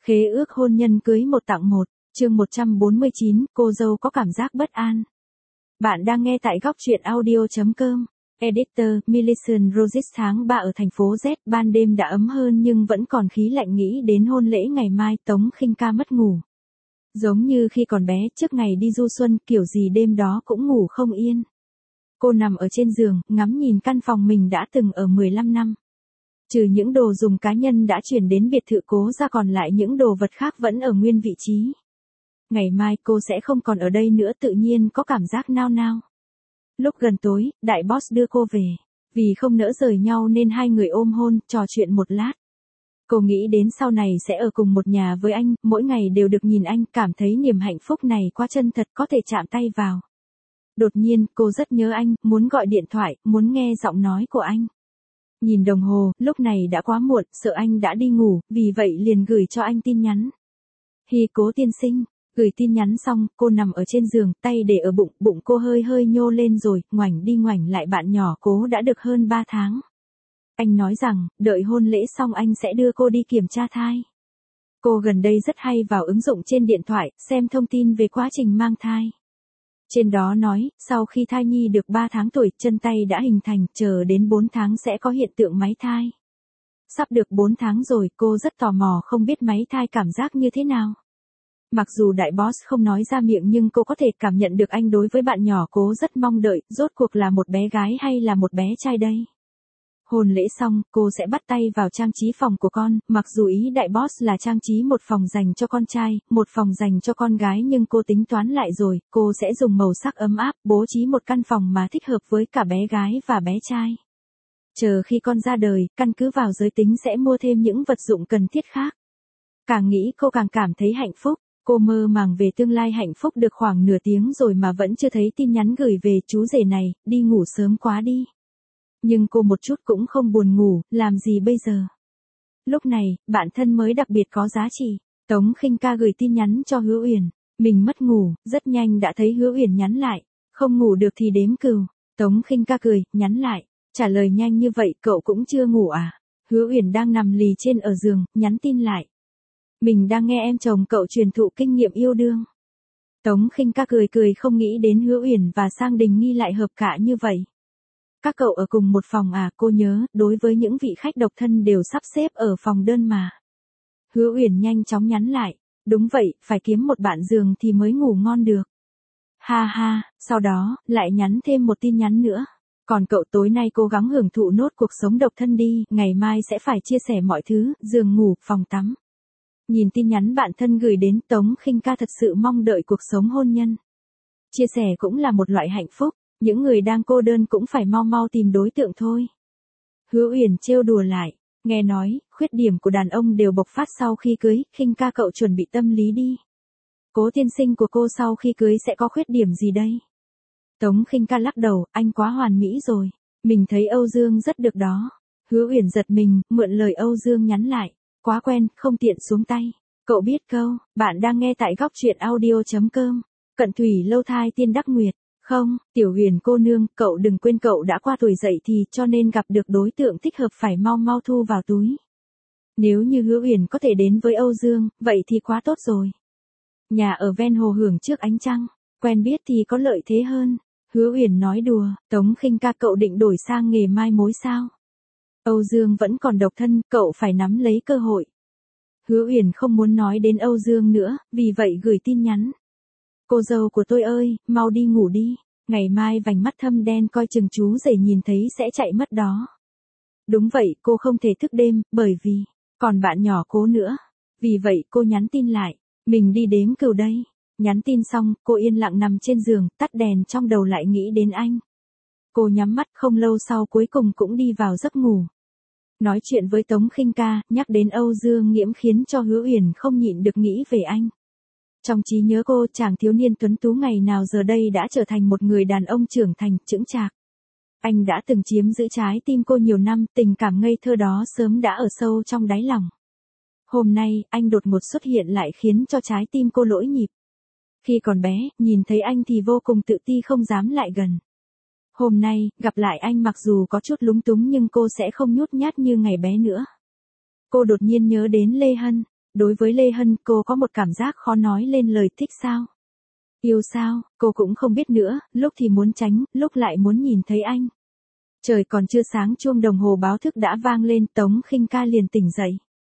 Khế ước hôn nhân cưới một tặng một, chương 149, cô dâu có cảm giác bất an. Bạn đang nghe tại góc truyện audio.com. Editor, Millicent Rogers. Tháng 3 ở thành phố Z, ban đêm đã ấm hơn nhưng vẫn còn khí lạnh. Nghĩ đến hôn lễ ngày mai, Tống Khinh Ca mất ngủ. Giống như khi còn bé, trước ngày đi du xuân, kiểu gì đêm đó cũng ngủ không yên. Cô nằm ở trên giường, ngắm nhìn căn phòng mình đã từng ở 15 năm. Trừ những đồ dùng cá nhân đã chuyển đến biệt thự cố ra, còn lại những đồ vật khác vẫn ở nguyên vị trí. Ngày mai cô sẽ không còn ở đây nữa, tự nhiên có cảm giác nao nao. Lúc gần tối, đại boss đưa cô về. Vì không nỡ rời nhau nên hai người ôm hôn, trò chuyện một lát. Cô nghĩ đến sau này sẽ ở cùng một nhà với anh, mỗi ngày đều được nhìn anh, cảm thấy niềm hạnh phúc này quá chân thật, có thể chạm tay vào. Đột nhiên, cô rất nhớ anh, muốn gọi điện thoại, muốn nghe giọng nói của anh. Nhìn đồng hồ, lúc này đã quá muộn, sợ anh đã đi ngủ, vì vậy liền gửi cho anh tin nhắn. Hi Cố tiên sinh. Gửi tin nhắn xong, cô nằm ở trên giường, tay để ở bụng, bụng cô hơi hơi nhô lên rồi, ngoảnh đi ngoảnh lại. Bạn nhỏ Cố đã được hơn 3 tháng. Anh nói rằng, đợi hôn lễ xong anh sẽ đưa cô đi kiểm tra thai. Cô gần đây rất hay vào ứng dụng trên điện thoại, xem thông tin về quá trình mang thai. Trên đó nói, sau khi thai nhi được 3 tháng tuổi, chân tay đã hình thành, chờ đến 4 tháng sẽ có hiện tượng máy thai. Sắp được 4 tháng rồi, cô rất tò mò không biết máy thai cảm giác như thế nào. Mặc dù đại boss không nói ra miệng nhưng cô có thể cảm nhận được anh đối với bạn nhỏ Cố rất mong đợi, rốt cuộc là một bé gái hay là một bé trai đây. Hôn lễ xong, cô sẽ bắt tay vào trang trí phòng của con, mặc dù ý đại boss là trang trí một phòng dành cho con trai, một phòng dành cho con gái, nhưng cô tính toán lại rồi, cô sẽ dùng màu sắc ấm áp, bố trí một căn phòng mà thích hợp với cả bé gái và bé trai. Chờ khi con ra đời, căn cứ vào giới tính sẽ mua thêm những vật dụng cần thiết khác. Càng nghĩ cô càng cảm thấy hạnh phúc. Cô mơ màng về tương lai hạnh phúc được khoảng nửa tiếng rồi mà vẫn chưa thấy tin nhắn gửi về. Chú rể này, đi ngủ sớm quá đi. Nhưng cô một chút cũng không buồn ngủ, làm gì bây giờ? Lúc này, bạn thân mới đặc biệt có giá trị. Tống Khinh Ca gửi tin nhắn cho Hứa Uyển. Mình mất ngủ, rất nhanh đã thấy Hứa Uyển nhắn lại. Không ngủ được thì đếm cừu. Tống Khinh Ca cười, nhắn lại. Trả lời nhanh như vậy, cậu cũng chưa ngủ à? Hứa Uyển đang nằm lì trên ở giường, nhắn tin lại. Mình đang nghe em chồng cậu truyền thụ kinh nghiệm yêu đương. Tống Khinh Ca cười cười, không nghĩ đến Hứa Uyển và Sang Đình Nghi lại hợp cả như vậy. Các cậu ở cùng một phòng à? Cô nhớ, đối với những vị khách độc thân đều sắp xếp ở phòng đơn mà. Hứa Uyển nhanh chóng nhắn lại. Đúng vậy, phải kiếm một bạn giường thì mới ngủ ngon được. Ha ha, sau đó, lại nhắn thêm một tin nhắn nữa. Còn cậu tối nay cố gắng hưởng thụ nốt cuộc sống độc thân đi, ngày mai sẽ phải chia sẻ mọi thứ, giường ngủ, phòng tắm. Nhìn tin nhắn bạn thân gửi đến, Tống Khinh Ca thật sự mong đợi cuộc sống hôn nhân. Chia sẻ cũng là một loại hạnh phúc, những người đang cô đơn cũng phải mau mau tìm đối tượng thôi. Hứa Uyển trêu đùa lại, nghe nói, khuyết điểm của đàn ông đều bộc phát sau khi cưới, Khinh Ca cậu chuẩn bị tâm lý đi. Cố tiên sinh của cô sau khi cưới sẽ có khuyết điểm gì đây? Tống Khinh Ca lắc đầu, anh quá hoàn mỹ rồi, mình thấy Âu Dương rất được đó. Hứa Uyển giật mình, mượn lời Âu Dương nhắn lại. Quá quen, không tiện xuống tay. Cậu biết câu, bạn đang nghe tại góc truyện audio.com. Cận thủy lâu thai tiên đắc nguyệt. Không, Tiểu Huyền cô nương, cậu đừng quên cậu đã qua tuổi dậy thì, cho nên gặp được đối tượng thích hợp phải mau mau thu vào túi. Nếu như Hứa Uyển có thể đến với Âu Dương, vậy thì quá tốt rồi. Nhà ở ven hồ hưởng trước ánh trăng, quen biết thì có lợi thế hơn. Hứa Uyển nói đùa. Tống Khinh Ca, cậu định đổi sang nghề mai mối sao? Âu Dương vẫn còn độc thân, cậu phải nắm lấy cơ hội. Hứa Uyển không muốn nói đến Âu Dương nữa, vì vậy gửi tin nhắn. Cô dâu của tôi ơi, mau đi ngủ đi, ngày mai vành mắt thâm đen coi chừng chú rể nhìn thấy sẽ chạy mất đó. Đúng vậy, cô không thể thức đêm, bởi vì, còn bạn nhỏ Cố nữa. Vì vậy cô nhắn tin lại, mình đi đếm cừu đây. Nhắn tin xong, cô yên lặng nằm trên giường, tắt đèn, trong đầu lại nghĩ đến anh. Cô nhắm mắt, không lâu sau cuối cùng cũng đi vào giấc ngủ. Nói chuyện với Tống Khinh Ca, nhắc đến Âu Dương Nghiễm khiến cho Hứa Uyển không nhịn được nghĩ về anh. Trong trí nhớ cô, chàng thiếu niên tuấn tú ngày nào giờ đây đã trở thành một người đàn ông trưởng thành, chững chạc. Anh đã từng chiếm giữ trái tim cô nhiều năm, tình cảm ngây thơ đó sớm đã ở sâu trong đáy lòng. Hôm nay, anh đột ngột xuất hiện lại khiến cho trái tim cô lỗi nhịp. Khi còn bé, nhìn thấy anh thì vô cùng tự ti không dám lại gần. Hôm nay, gặp lại anh mặc dù có chút lúng túng nhưng cô sẽ không nhút nhát như ngày bé nữa. Cô đột nhiên nhớ đến Lê Hân, Đối với Lê Hân, cô có một cảm giác khó nói lên lời. Thích sao? Yêu sao? Cô cũng không biết nữa, lúc thì muốn tránh, lúc lại muốn nhìn thấy anh. Trời còn chưa sáng chuông đồng hồ báo thức đã vang lên, Tống Khinh Ca liền tỉnh dậy.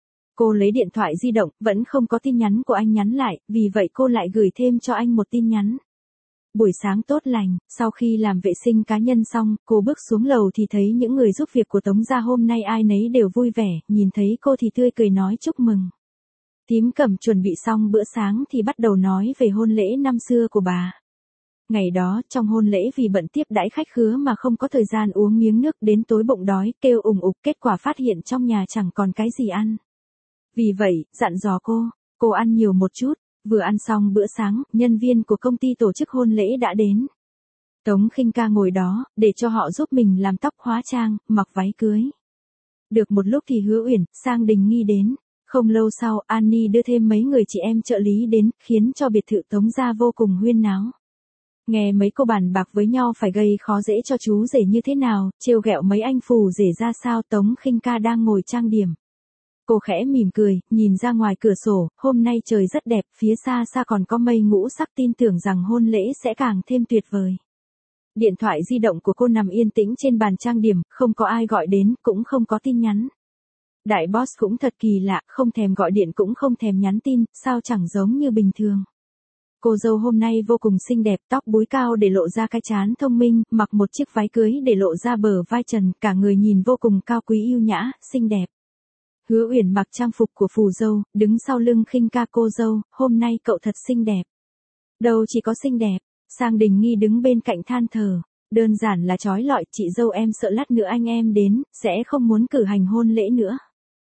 Cô lấy điện thoại di động, vẫn không có tin nhắn của anh nhắn lại, vì vậy cô lại gửi thêm cho anh một tin nhắn. Buổi sáng tốt lành, sau khi làm vệ sinh cá nhân xong, cô bước xuống lầu thì thấy những người giúp việc của Tống gia hôm nay ai nấy đều vui vẻ, nhìn thấy cô thì tươi cười nói chúc mừng. Tím Cẩm chuẩn bị xong bữa sáng thì bắt đầu nói về hôn lễ năm xưa của bà. Ngày đó, trong hôn lễ vì bận tiếp đãi khách khứa mà không có thời gian uống miếng nước, đến tối bụng đói, kêu ủng ục, kết quả phát hiện trong nhà chẳng còn cái gì ăn. Vì vậy, dặn dò cô ăn nhiều một chút. Vừa ăn xong bữa sáng, nhân viên của công ty tổ chức hôn lễ đã đến. Tống Khinh Ca ngồi đó, để cho họ giúp mình làm tóc hóa trang, mặc váy cưới. Được một lúc thì Hứa Uyển, Sang Đình Nghi đến. Không lâu sau, Annie đưa thêm mấy người chị em trợ lý đến, khiến cho biệt thự Tống gia vô cùng huyên náo. Nghe mấy cô bàn bạc với nhau phải gây khó dễ cho chú rể như thế nào, trêu ghẹo mấy anh phù rể ra sao. Tống Khinh Ca đang ngồi trang điểm. Cô khẽ mỉm cười, nhìn ra ngoài cửa sổ, hôm nay trời rất đẹp, phía xa xa còn có mây ngũ sắc, tin tưởng rằng hôn lễ sẽ càng thêm tuyệt vời. Điện thoại di động của cô nằm yên tĩnh trên bàn trang điểm, không có ai gọi đến, cũng không có tin nhắn. Đại boss cũng thật kỳ lạ, không thèm gọi điện cũng không thèm nhắn tin, sao chẳng giống như bình thường. Cô dâu hôm nay vô cùng xinh đẹp, tóc búi cao để lộ ra cái trán thông minh, mặc một chiếc váy cưới để lộ ra bờ vai trần, cả người nhìn vô cùng cao quý yêu nhã, xinh đẹp. Hứa Uyển mặc trang phục của phù dâu, đứng sau lưng Khinh Ca cô dâu, hôm nay cậu thật xinh đẹp. Đâu chỉ có xinh đẹp, Sang Đình Nghi đứng bên cạnh than thở, đơn giản là chói lọi, chị dâu em sợ lát nữa anh em đến, sẽ không muốn cử hành hôn lễ nữa.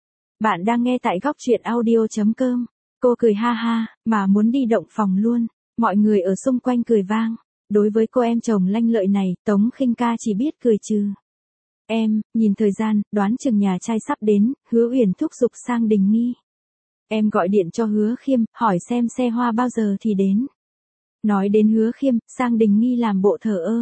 Bạn đang nghe tại góc truyện audio.com, cô cười ha ha, mà muốn đi động phòng luôn, mọi người ở xung quanh cười vang. Đối với cô em chồng lanh lợi này, Tống Khinh Ca chỉ biết cười trừ. Em, nhìn thời gian, đoán chừng nhà trai sắp đến, Hứa Uyển thúc giục Sang Đình Nghi. Em gọi điện cho Hứa Khiêm, hỏi xem xe hoa bao giờ thì đến. Nói đến Hứa Khiêm, Sang Đình Nghi làm bộ thờ ơ.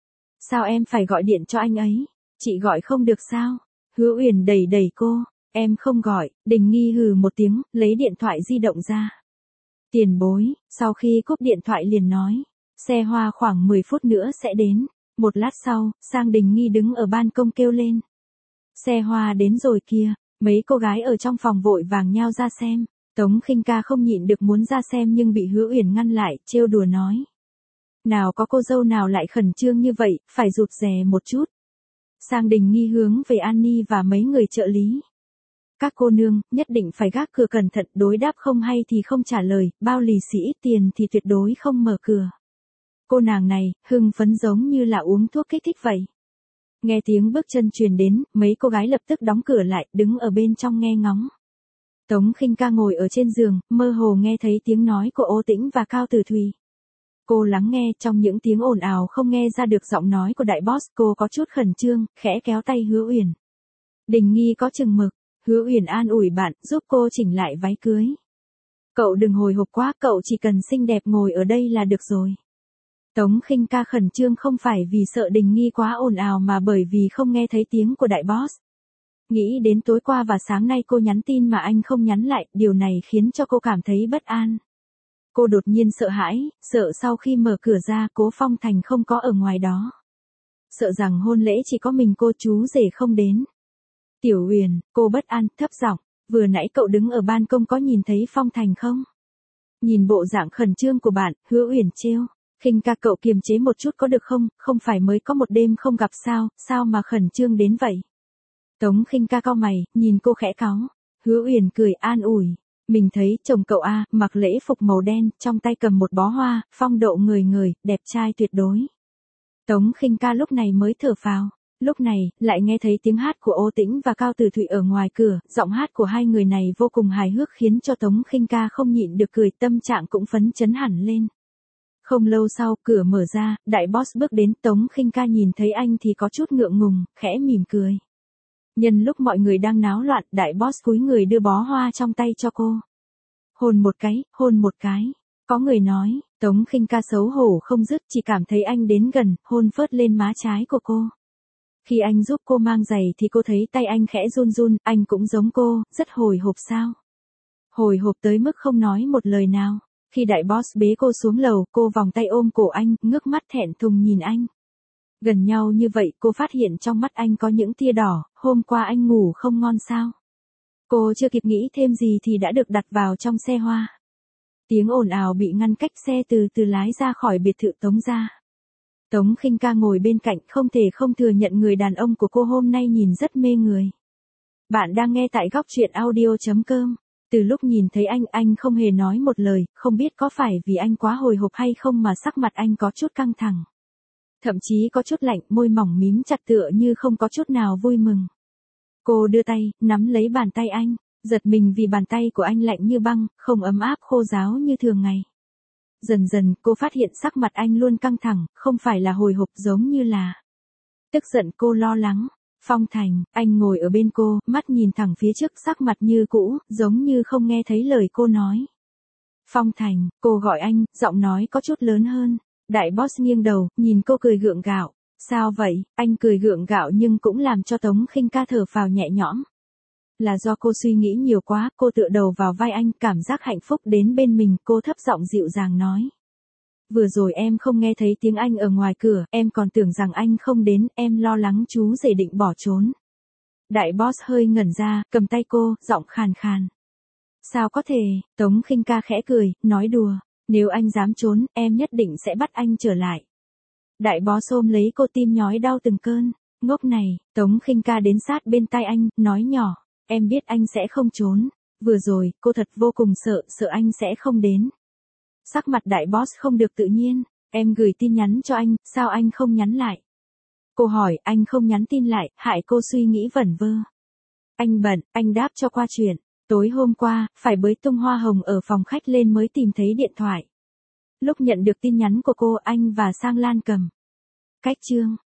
Sao em phải gọi điện cho anh ấy? Chị gọi không được sao? Hứa Uyển đẩy đẩy cô. Em không gọi. Đình Nghi hừ một tiếng, lấy điện thoại di động ra. Tiền bối, sau khi cúp điện thoại liền nói. Xe hoa khoảng 10 phút nữa sẽ đến. Một lát sau, Sang Đình Nghi đứng ở ban công kêu lên. Xe hoa đến rồi kìa, mấy cô gái ở trong phòng vội vàng nhao ra xem. Tống Khinh Ca không nhịn được muốn ra xem nhưng bị Hứa Uyển ngăn lại, trêu đùa nói. Nào có cô dâu nào lại khẩn trương như vậy, phải rụt rè một chút. Sang Đình Nghi hướng về Annie và mấy người trợ lý. Các cô nương, nhất định phải gác cửa cẩn thận, đối đáp không hay thì không trả lời, bao lì xì ít tiền thì tuyệt đối không mở cửa. Cô nàng này, hưng phấn giống như là uống thuốc kích thích vậy. Nghe tiếng bước chân truyền đến, mấy cô gái lập tức đóng cửa lại, đứng ở bên trong nghe ngóng. Tống Khinh Ca ngồi ở trên giường, mơ hồ nghe thấy tiếng nói của Ô Tĩnh và Cao Tử Thùy. Cô lắng nghe, trong những tiếng ồn ào không nghe ra được giọng nói của đại boss, cô có chút khẩn trương, khẽ kéo tay Hứa Uyển. Đình Nghi có chừng mực, Hứa Uyển an ủi bạn, giúp cô chỉnh lại váy cưới. Cậu đừng hồi hộp quá, cậu chỉ cần xinh đẹp ngồi ở đây là được rồi. Tống Khinh Ca khẩn trương không phải vì sợ Đình Nghi quá ồn ào mà bởi vì không nghe thấy tiếng của đại boss. Nghĩ đến tối qua và sáng nay cô nhắn tin mà anh không nhắn lại, điều này khiến cho cô cảm thấy bất an. Cô đột nhiên sợ hãi, sợ sau khi mở cửa ra Cố Phong Thành không có ở ngoài đó. Sợ rằng hôn lễ chỉ có mình cô chú rể không đến. Tiểu Uyển, cô bất an, thấp giọng, vừa nãy cậu đứng ở ban công có nhìn thấy Phong Thành không? Nhìn bộ dạng khẩn trương của bạn, Hứa Uyển trêu. Khinh Ca cậu kiềm chế một chút có được không, không phải mới có một đêm không gặp sao mà khẩn trương đến vậy? Tống Khinh Ca cau mày, nhìn cô khẽ cáu. Hứa Uyển cười an ủi. Mình thấy chồng cậu mặc lễ phục màu đen, trong tay cầm một bó hoa, phong độ người người, đẹp trai tuyệt đối. Tống Khinh Ca lúc này mới thở phào. Lúc này, lại nghe thấy tiếng hát của Ô Tĩnh và Cao Tử Thụy ở ngoài cửa, giọng hát của hai người này vô cùng hài hước khiến cho Tống Khinh Ca không nhịn được cười, tâm trạng cũng phấn chấn hẳn lên. Không lâu sau, cửa mở ra, đại boss bước đến, Tống Khinh Ca nhìn thấy anh thì có chút ngượng ngùng, khẽ mỉm cười. Nhân lúc mọi người đang náo loạn, đại boss cúi người đưa bó hoa trong tay cho cô. Hôn một cái. Có người nói, Tống Khinh Ca xấu hổ không dứt, chỉ cảm thấy anh đến gần, hôn phớt lên má trái của cô. Khi anh giúp cô mang giày thì cô thấy tay anh khẽ run run, anh cũng giống cô, rất hồi hộp sao. Hồi hộp tới mức không nói một lời nào. Khi đại boss bế cô xuống lầu, cô vòng tay ôm cổ anh, ngước mắt thẹn thùng nhìn anh. Gần nhau như vậy, cô phát hiện trong mắt anh có những tia đỏ, hôm qua anh ngủ không ngon sao? Cô chưa kịp nghĩ thêm gì thì đã được đặt vào trong xe hoa. Tiếng ồn ào bị ngăn cách, xe từ từ lái ra khỏi biệt thự Tống gia. Tống Khinh Ca ngồi bên cạnh, không thể không thừa nhận người đàn ông của cô hôm nay nhìn rất mê người. Bạn đang nghe tại góc truyện audio.com. Từ lúc nhìn thấy anh không hề nói một lời, không biết có phải vì anh quá hồi hộp hay không mà sắc mặt anh có chút căng thẳng. Thậm chí có chút lạnh, môi mỏng mím chặt tựa như không có chút nào vui mừng. Cô đưa tay, nắm lấy bàn tay anh, giật mình vì bàn tay của anh lạnh như băng, không ấm áp khô ráo như thường ngày. Dần dần, cô phát hiện sắc mặt anh luôn căng thẳng, không phải là hồi hộp giống như là tức giận. Cô lo lắng. Phong Thành, anh ngồi ở bên cô, mắt nhìn thẳng phía trước, sắc mặt như cũ, giống như không nghe thấy lời cô nói. Phong Thành, cô gọi anh, giọng nói có chút lớn hơn. Đại boss nghiêng đầu, nhìn cô cười gượng gạo. Sao vậy? Anh cười gượng gạo nhưng cũng làm cho Tống Khinh Ca thở phào nhẹ nhõm. Là do cô suy nghĩ nhiều quá, cô tựa đầu vào vai anh, cảm giác hạnh phúc đến bên mình, cô thấp giọng dịu dàng nói. Vừa rồi em không nghe thấy tiếng anh ở ngoài cửa, em còn tưởng rằng anh không đến, em lo lắng chú rể định bỏ trốn. Đại boss hơi ngẩn ra, cầm tay cô, giọng khàn khàn. Sao có thể? Tống Khinh Ca khẽ cười, nói đùa, nếu anh dám trốn, em nhất định sẽ bắt anh trở lại. Đại boss ôm lấy cô, tim nhói đau từng cơn. Ngốc này. Tống Khinh Ca đến sát bên tai anh, nói nhỏ, em biết anh sẽ không trốn. Vừa rồi, cô thật vô cùng sợ anh sẽ không đến. Sắc mặt đại boss không được tự nhiên. Em gửi tin nhắn cho anh, sao anh không nhắn lại? Cô hỏi, anh không nhắn tin lại, hại cô suy nghĩ vẩn vơ. Anh bận, anh đáp cho qua chuyện. Tối hôm qua, phải bới tung hoa hồng ở phòng khách lên mới tìm thấy điện thoại. Lúc nhận được tin nhắn của cô, anh và Sang Lan cầm cách chương.